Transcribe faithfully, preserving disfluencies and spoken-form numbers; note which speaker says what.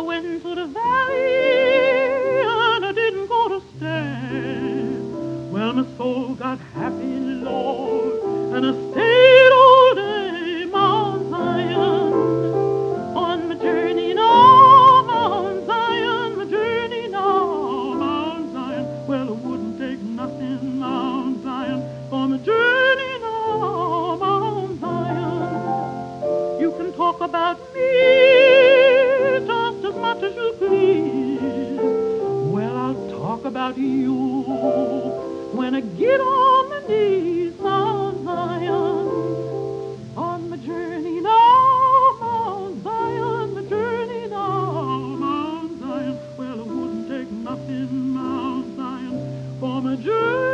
Speaker 1: I went to the valley and I didn't go to stay. Well, my soul got happy, Lord, and I stayed all day, Mount Zion. On my journey now, Mount Zion, my journey now, Mount Zion. Well, I wouldn't take nothing, Mount Zion, for my journey now, Mount Zion. You can talk about me just as much as you please. Well, I'll talk about you when I get on my knees, Mount Zion. On my journey now, Mount Zion, my journey now, Mount Zion. Well, I wouldn't take nothing, Mount Zion, for my journey.